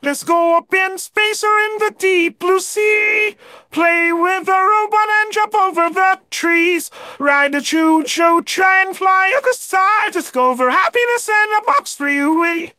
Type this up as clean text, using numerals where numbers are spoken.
Let's go up in space or in the deep blue sea. Play with a robot and jump over the trees. Ride a choo-choo train, fly across the sky. Discover happiness in a box for you.